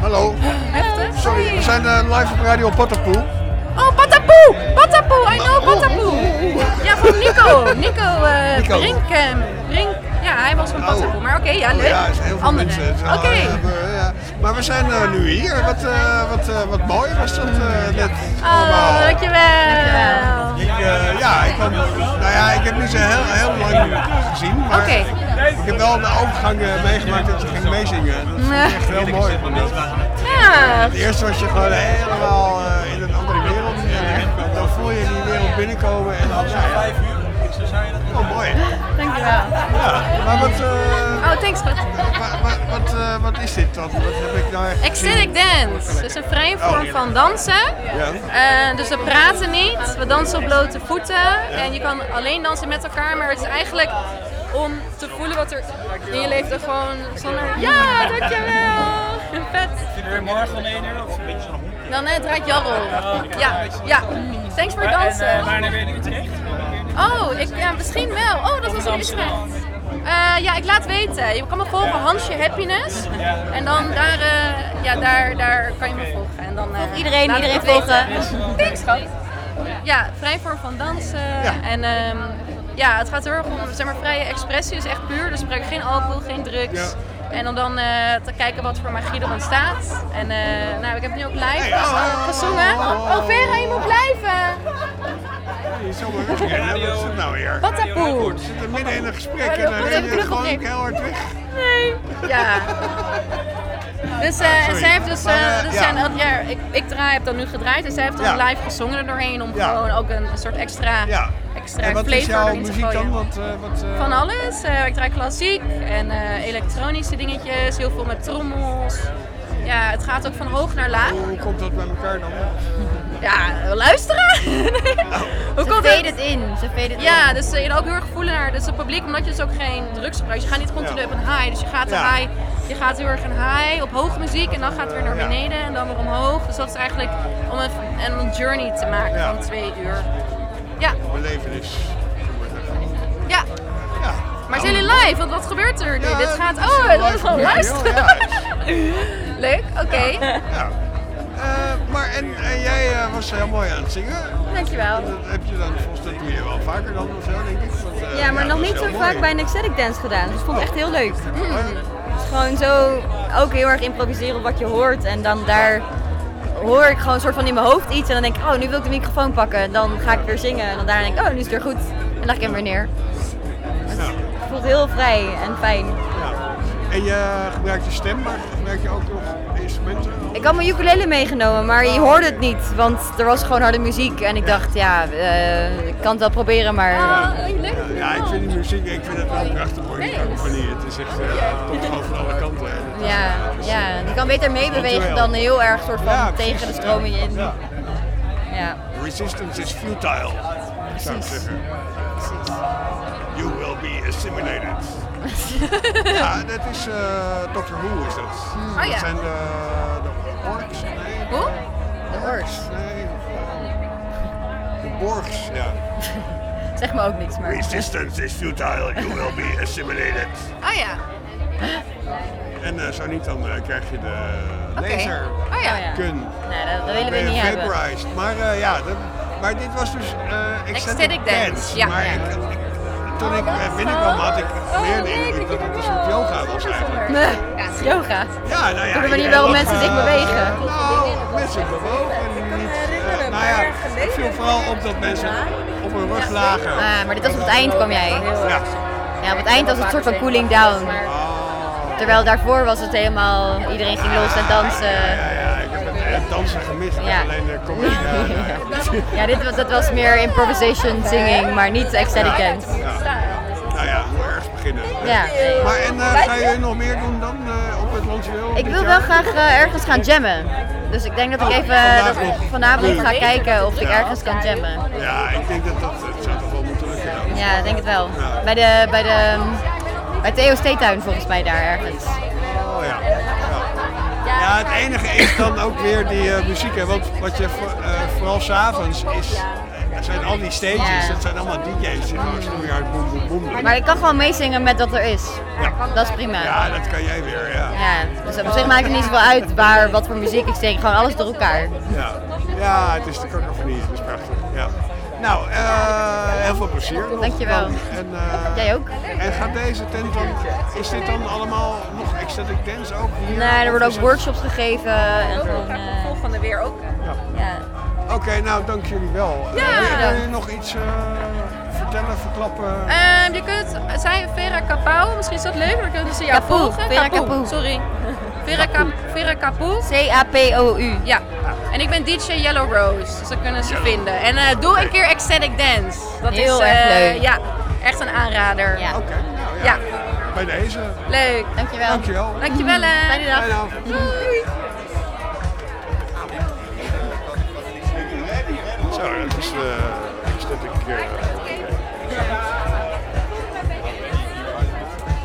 Hallo. Heftig. Sorry, we zijn live op Radio Patapoe. Oh, Patapoe! Patapoe, I know Patapoe. Ja, van Nico. Nico. Brink. Ja, hij was van Patapoe. Maar oké, ja, leuk. Ja, er zijn heel veel mensen. Oké. Ja. Maar we zijn nu hier. Wat mooi was dat net. Oh, dankjewel. Ik heb niet zo heel lang gezien. Maar Oké. ik heb wel de overgang meegemaakt dat je ging meezingen. Dat is echt heel mooi. Ja. Het eerste was je gewoon helemaal in een andere wereld. En dan voel je die wereld binnenkomen. En dan, oh, mooi. Dankjewel. Ja, maar wat... Oh, thanks. Wat is dit dan? Wat heb ik nou echt Ecstatic dance. Het is een vrije vorm van dansen. Ja. Dus we praten niet. We dansen op blote voeten. En je kan alleen dansen met elkaar. Maar het is eigenlijk om te voelen wat er in je leeft. Gewoon zonder... Ja, dankjewel. Vet. Vind je weer morgen om 1 uur of een beetje nog? Dan draait Jarro. Ja. Thanks voor het dansen. En wanneer ben je in Utrecht? Ja, misschien wel. Oh, dat was een Utrecht. Ik laat weten. Je kan me volgen, Hansje Happiness. En dan daar kan je me volgen. En dan, Iedereen volgen. Thanks, schat. Ja, vrij vorm van dansen. Ja. En het gaat heel erg om vrije expressie. Dus echt puur. Dus gebruik geen alcohol, geen drugs. Ja. En om dan te kijken wat voor magie er ontstaat. En ik heb nu ook live gezongen. Oh, Vera, je moet blijven! Wat is het nou weer? Patapoe! We zitten midden in een gesprek en dan ren je gewoon heel hard weg. Nee. Ja. Dus zij heeft dus, ik heb dan nu gedraaid en zij heeft dan live gezongen er doorheen om gewoon ook een soort extra En wat flavor is jouw erin te muziek gooien. dan? Van alles. Ik draai klassiek en elektronische dingetjes, heel veel met trommels. Ja, het gaat ook van hoog naar laag. Hoe komt dat bij elkaar dan? Ja, luisteren! Hoe komt Ze veden het in. Ja, dus je ook heel erg voelen naar dus het publiek, omdat je dus ook geen drugs gebruikt. Je gaat niet continu op een high, dus je gaat je gaat heel erg een high op hoge muziek en dan gaat het weer naar beneden en dan weer omhoog. Dus dat is eigenlijk om een journey te maken van 2 uur. Ja. Belevenis. Ja. Maar zijn jullie live? Want wat gebeurt er nu? Ja, dit gaat... dat is gewoon luisteren. Leuk, oké. Ja. Maar jij was heel mooi aan het zingen. Dankjewel. Dat heb je dan, volgens dat doe je wel vaker dan of zo, denk ik. Want, Ja, maar nog niet zo vaak bij een ecstatic dance gedaan. Dus ik vond het echt heel leuk. Het is gewoon zo ook heel erg improviseren op wat je hoort. En dan daar hoor ik gewoon een soort van in mijn hoofd iets. En dan denk ik, nu wil ik de microfoon pakken. Dan ga ik weer zingen. En dan daarna denk ik, nu is het weer goed. En dan leg ik hem weer neer. Dus het voelt heel vrij en fijn. Ja. En je gebruikt je stem, maar gebruik je ook nog instrumenten? Ik had mijn ukulele meegenomen, maar je hoorde het niet, want er was gewoon harde muziek en ik dacht, ik kan het wel proberen, maar... Ja, ik vind die muziek, ik vind het wel prachtig hoor, die cacofonie. Het is echt, komt gewoon van alle kanten. Je kan beter meebewegen dan heel erg soort van tegen de stroming in. Ja. Resistance is futile, zou ik zeggen. Precies. You will be assimilated. Ja, dat is Doctor Who is dat. Dat zijn de orks? Nee. Hoe? De orks. Nee. De Borgs, ja. Zeg me ook niks, maar... Resistance is futile, you will be assimilated. Oh ja. En zo niet, dan krijg je de laser. Oh ja. Kun. Nee, dat willen we niet hebben. Vaporized. Maar maar dit was dus ecstatic dance. Ja. Maar toen ik binnenkwam had ik meer de indruk dat het een soort yoga was eigenlijk. Nee, het is yoga. Ja, nou ja. Op de manier waarop mensen zich bewegen. Nou, mensen bewogen en niet. Het viel vooral op dat mensen op hun rug lagen. Maar dit was op het eind kwam jij. Ja, op het eind was het een soort van cooling down. Terwijl daarvoor was het helemaal, iedereen ging los en dansen. Ja, ik heb het dansen gemist, alleen de comedy. Ja, dat was meer improvisation singing, maar niet ecstatic dance. Nou ja, hoe ergens beginnen. Ja. Maar ga je nog meer doen dan op het Lanswil? Ik wil wel graag ergens gaan jammen. Dus ik denk dat ik even vanavond ga kijken of ik ergens kan jammen. Ja, ik denk dat het zou toch wel moeten lukken dan. Ja, ik denk het wel. Bij Theo's Theetuin volgens mij daar ergens. Oh ja. Ja, het enige is dan ook weer die muziek. Hè, want wat je vooral s'avonds is Het zijn al die stages, dat zijn allemaal DJ's die gewoon snoeihard boem boem boem doen. Maar ik kan gewoon meezingen met wat er is. Ja. Dat is prima. Ja, dat kan jij weer, ja. Ja, dus op zich maakt het niet zoveel uit wat voor muziek ik zing, gewoon alles door elkaar. Ja, het is de kakofonie, dat is prachtig. Ja. Nou, heel veel plezier. Dankjewel. En, jij ook. En gaat deze tent dan, is dit dan allemaal nog ecstatic dance ook hier? Nee, er worden ook workshops gegeven. En gewoon, Volgende weer ook. ja. Oké, nou dank jullie wel. Ja. Wil je nog iets vertellen, verklappen? Je kunt, zijn Vera Capou, misschien is dat leuk, dan kunnen ze jou Capou, volgen. Vera Capou. Sorry. Vera Capou. CAPOU. Ja. En ik ben DJ Yellow Rose, dus dat kunnen ze vinden. En doe een keer ecstatic dance. Dat Heel is erg leuk. Ja, echt een aanrader. Ja. Oké, nou Ja. bij deze. Leuk. Dankjewel. Dankjewel. Dankjewel. Fijne dag. Fijne avond. Doei. Zo, dat is de ecstatic